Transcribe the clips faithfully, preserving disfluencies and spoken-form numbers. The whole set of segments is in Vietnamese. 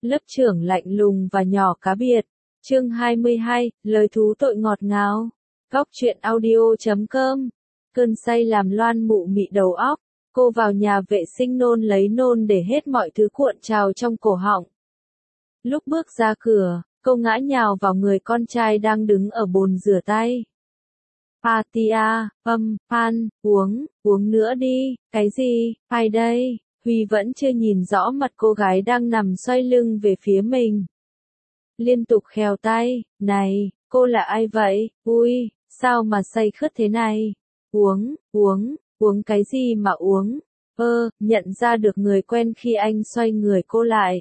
Lớp trưởng lạnh lùng và nhỏ cá biệt. Chương hai mươi hai, lời thú tội ngọt ngào. Góc truyện audio chấm com. Cơn say làm Loan mụ mị đầu óc. Cô vào nhà vệ sinh nôn lấy nôn để hết mọi thứ cuộn trào trong cổ họng. Lúc bước ra cửa, cô ngã nhào vào người con trai đang đứng ở bồn rửa tay. Patia, âm, pan, uống, uống nữa đi, cái gì, ai đây? Huy vẫn chưa nhìn rõ mặt cô gái đang nằm xoay lưng về phía mình. Liên tục khèo tay, này, cô là ai vậy? Ui, sao mà say khướt thế này? Uống, uống, uống cái gì mà uống? Ơ, nhận ra được người quen khi anh xoay người cô lại.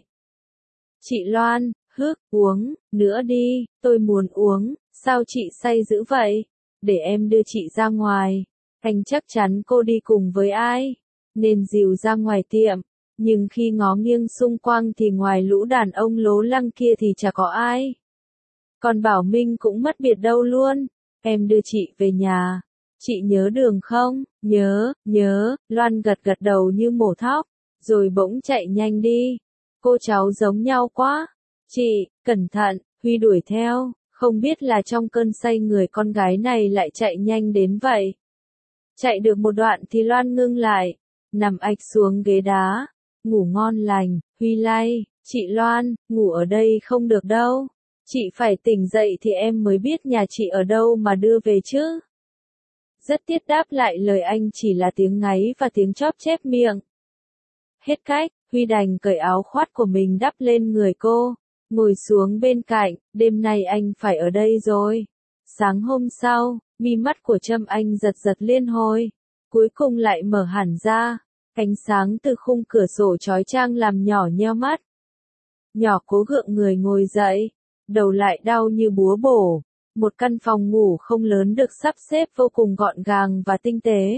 Chị Loan, hức, uống, nữa đi, tôi muốn uống, sao chị say dữ vậy? Để em đưa chị ra ngoài. Anh chắc chắn cô đi cùng với ai? Nên dìu ra ngoài tiệm. Nhưng khi ngó nghiêng xung quanh thì ngoài lũ đàn ông lố lăng kia thì chả có ai. Còn Bảo Minh cũng mất biệt đâu luôn. Em đưa chị về nhà. Chị nhớ đường không? Nhớ, nhớ, Loan gật gật đầu như mổ thóc. Rồi bỗng chạy nhanh đi. Cô cháu giống nhau quá. Chị, cẩn thận, Huy đuổi theo. Không biết là trong cơn say người con gái này lại chạy nhanh đến vậy. Chạy được một đoạn thì Loan ngưng lại. Nằm ạch xuống ghế đá. Ngủ ngon lành, Huy lay, chị Loan, ngủ ở đây không được đâu. Chị phải tỉnh dậy thì em mới biết nhà chị ở đâu mà đưa về chứ. Rất tiết đáp lại lời anh chỉ là tiếng ngáy và tiếng chóp chép miệng. Hết cách, Huy đành cởi áo khoác của mình đắp lên người cô, ngồi xuống bên cạnh, đêm nay anh phải ở đây rồi. Sáng hôm sau, mi mắt của Trâm Anh giật giật liên hồi, cuối cùng lại mở hẳn ra. Ánh sáng từ khung cửa sổ chói chang làm nhỏ nheo mắt. Nhỏ cố gượng người ngồi dậy, đầu lại đau như búa bổ. Một căn phòng ngủ không lớn được sắp xếp vô cùng gọn gàng và tinh tế.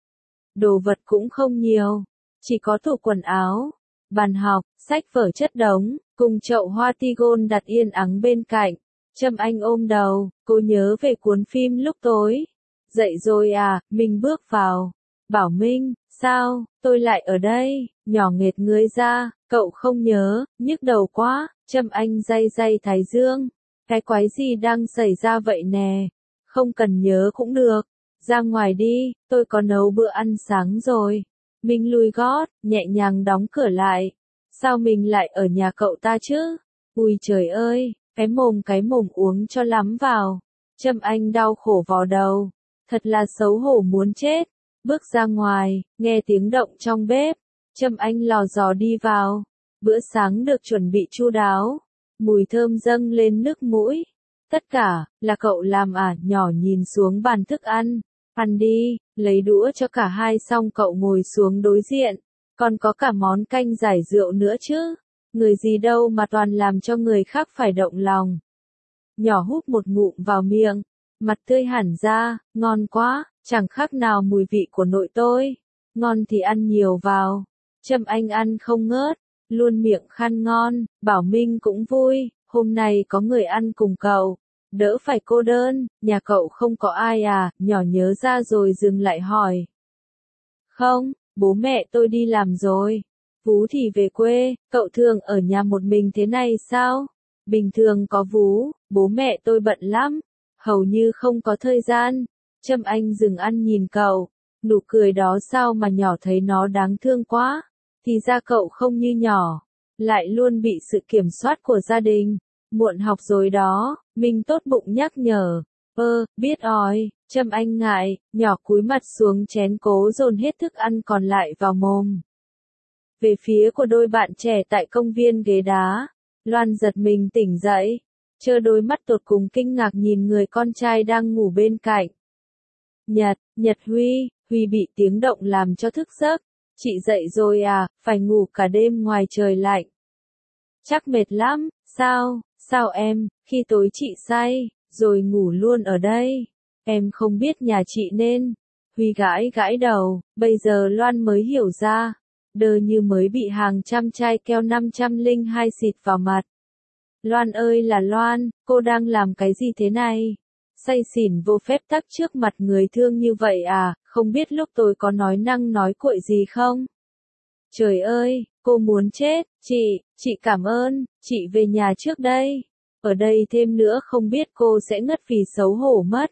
Đồ vật cũng không nhiều, chỉ có tủ quần áo, bàn học, sách vở chất đống, cùng chậu hoa tigon đặt yên ắng bên cạnh. Trâm Anh ôm đầu, cô nhớ về cuốn phim lúc tối. Dậy rồi à, mình bước vào. Bảo Minh, sao, tôi lại ở đây, nhỏ nghệt người ra, cậu không nhớ, nhức đầu quá, Trâm Anh day day thái dương. Cái quái gì đang xảy ra vậy nè, không cần nhớ cũng được, ra ngoài đi, tôi có nấu bữa ăn sáng rồi. Mình lùi gót, nhẹ nhàng đóng cửa lại, sao mình lại ở nhà cậu ta chứ? Ui trời ơi, cái mồm cái mồm uống cho lắm vào. Trâm Anh đau khổ vò đầu, thật là xấu hổ muốn chết. Bước ra ngoài, nghe tiếng động trong bếp, Trâm Anh lò dò đi vào. Bữa sáng được chuẩn bị chu đáo, mùi thơm dâng lên nước mũi. Tất cả, là cậu làm à? Nhỏ nhìn xuống bàn thức ăn. Ăn đi, lấy đũa cho cả hai xong cậu ngồi xuống đối diện. Còn có cả món canh giải rượu nữa chứ. Người gì đâu mà toàn làm cho người khác phải động lòng. Nhỏ húp một ngụm vào miệng, mặt tươi hẳn ra, ngon quá. Chẳng khác nào mùi vị của nội tôi. Ngon thì ăn nhiều vào. Trâm Anh ăn không ngớt, luôn miệng khan ngon. Bảo Minh cũng vui, hôm nay có người ăn cùng cậu, đỡ phải cô đơn. Nhà cậu không có ai à? Nhỏ nhớ ra rồi dừng lại hỏi. Không, bố mẹ tôi đi làm rồi. Vú thì về quê, cậu thường ở nhà một mình thế này sao? Bình thường có Vú, bố mẹ tôi bận lắm, hầu như không có thời gian. Trâm Anh dừng ăn nhìn cậu, nụ cười đó sao mà nhỏ thấy nó đáng thương quá. Thì ra cậu không như nhỏ, lại luôn bị sự kiểm soát của gia đình. Muộn học rồi đó, mình tốt bụng nhắc nhở. Ơ, biết rồi, Trâm Anh ngại, nhỏ cúi mặt xuống chén cố dồn hết thức ăn còn lại vào mồm. Về phía của đôi bạn trẻ tại công viên ghế đá, Loan giật mình tỉnh dậy, trơ đôi mắt tột cùng kinh ngạc nhìn người con trai đang ngủ bên cạnh. Nhật, Nhật Huy, Huy bị tiếng động làm cho thức giấc. Chị dậy rồi à, phải ngủ cả đêm ngoài trời lạnh. Chắc mệt lắm, sao, sao em, khi tối chị say, rồi ngủ luôn ở đây. Em không biết nhà chị nên. Huy gãi gãi đầu, bây giờ Loan mới hiểu ra. Đơ như mới bị hàng trăm chai keo năm trăm lẻ hai xịt vào mặt. Loan ơi là Loan, cô đang làm cái gì thế này? Say xỉn vô phép tắc trước mặt người thương như vậy à, không biết lúc tôi có nói năng nói cuội gì không? Trời ơi, cô muốn chết, chị, chị cảm ơn, chị về nhà trước đây. Ở đây thêm nữa không biết cô sẽ ngất vì xấu hổ mất.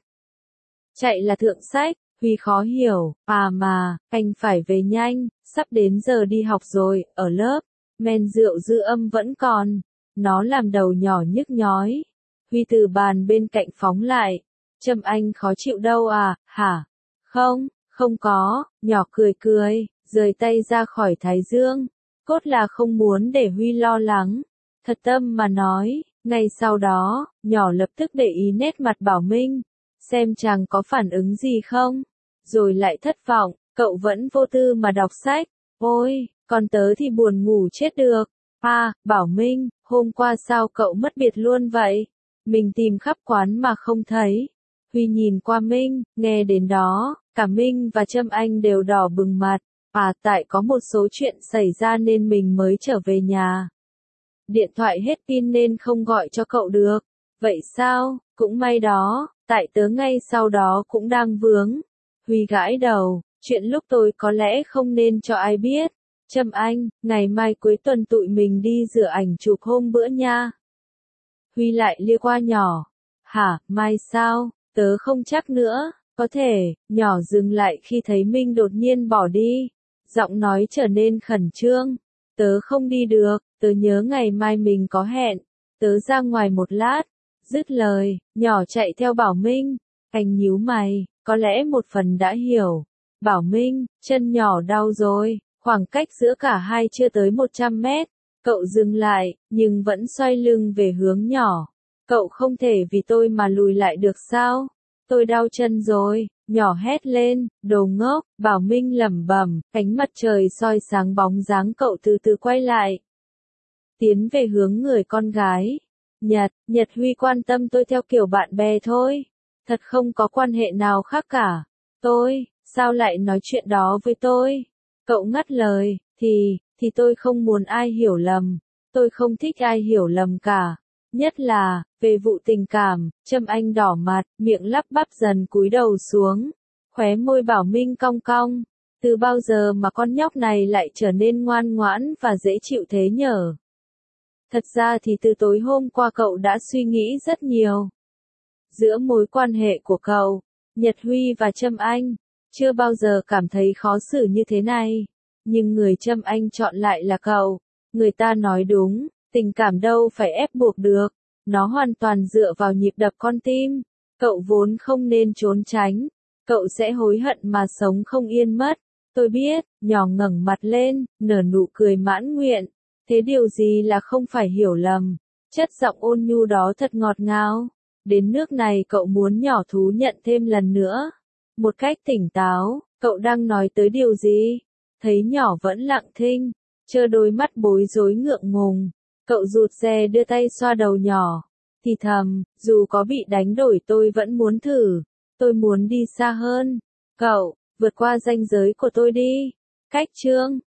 Chạy là thượng sách, Huy khó hiểu, à mà, anh phải về nhanh, sắp đến giờ đi học rồi, ở lớp, men rượu dư âm vẫn còn, nó làm đầu nhỏ nhức nhói. Huy từ bàn bên cạnh phóng lại, Trâm Anh khó chịu đâu à, hả? Không, không có, nhỏ cười cười, rời tay ra khỏi thái dương, cốt là không muốn để Huy lo lắng. Thật tâm mà nói, ngay sau đó, nhỏ lập tức để ý nét mặt Bảo Minh, xem chàng có phản ứng gì không, rồi lại thất vọng, cậu vẫn vô tư mà đọc sách, ôi, còn tớ thì buồn ngủ chết được. À, Bảo Minh, hôm qua sao cậu mất biệt luôn vậy? Mình tìm khắp quán mà không thấy. Huy nhìn qua Minh, nghe đến đó, cả Minh và Trâm Anh đều đỏ bừng mặt. À, tại có một số chuyện xảy ra nên mình mới trở về nhà. Điện thoại hết pin nên không gọi cho cậu được. Vậy sao, cũng may đó, tại tớ ngay sau đó cũng đang vướng. Huy gãi đầu, chuyện lúc tôi có lẽ không nên cho ai biết. Trâm Anh, ngày mai cuối tuần tụi mình đi rửa ảnh chụp hôm bữa nha. Huy lại lia qua nhỏ. Hả, mai sao, tớ không chắc nữa, có thể, nhỏ dừng lại khi thấy Minh đột nhiên bỏ đi. Giọng nói trở nên khẩn trương. Tớ không đi được, tớ nhớ ngày mai mình có hẹn. Tớ ra ngoài một lát. Dứt lời, nhỏ chạy theo Bảo Minh. Anh nhíu mày, có lẽ một phần đã hiểu. Bảo Minh, chân nhỏ đau rồi, khoảng cách giữa cả hai chưa tới một trăm mét. Cậu dừng lại, nhưng vẫn xoay lưng về hướng nhỏ. Cậu không thể vì tôi mà lùi lại được sao? Tôi đau chân rồi, nhỏ hét lên, đồ ngốc, Bảo Minh lẩm bẩm, ánh mặt trời soi sáng bóng dáng cậu từ từ quay lại. Tiến về hướng người con gái. Nhật, Nhật Huy quan tâm tôi theo kiểu bạn bè thôi. Thật không có quan hệ nào khác cả. Tôi, sao lại nói chuyện đó với tôi? Cậu ngắt lời, thì, thì tôi không muốn ai hiểu lầm. Tôi không thích ai hiểu lầm cả. Nhất là, về vụ tình cảm, Trâm Anh đỏ mặt, miệng lắp bắp dần cúi đầu xuống. Khóe môi Bảo Minh cong cong. Từ bao giờ mà con nhóc này lại trở nên ngoan ngoãn và dễ chịu thế nhở? Thật ra thì từ tối hôm qua cậu đã suy nghĩ rất nhiều. Giữa mối quan hệ của cậu, Nhật Huy và Trâm Anh, chưa bao giờ cảm thấy khó xử như thế này. Nhưng người Trâm Anh chọn lại là cậu. Người ta nói đúng, tình cảm đâu phải ép buộc được. Nó hoàn toàn dựa vào nhịp đập con tim. Cậu vốn không nên trốn tránh. Cậu sẽ hối hận mà sống không yên mất. Tôi biết, nhỏ ngẩng mặt lên, nở nụ cười mãn nguyện. Thế điều gì là không phải hiểu lầm? Chất giọng ôn nhu đó thật ngọt ngào. Đến nước này cậu muốn nhỏ thú nhận thêm lần nữa. Một cách tỉnh táo, cậu đang nói tới điều gì? Thấy nhỏ vẫn lặng thinh, trơ đôi mắt bối rối ngượng ngùng. Cậu rụt rè đưa tay xoa đầu nhỏ. Thì thầm, dù có bị đánh đổi tôi vẫn muốn thử. Tôi muốn đi xa hơn. Cậu, vượt qua ranh giới của tôi đi. Cách chương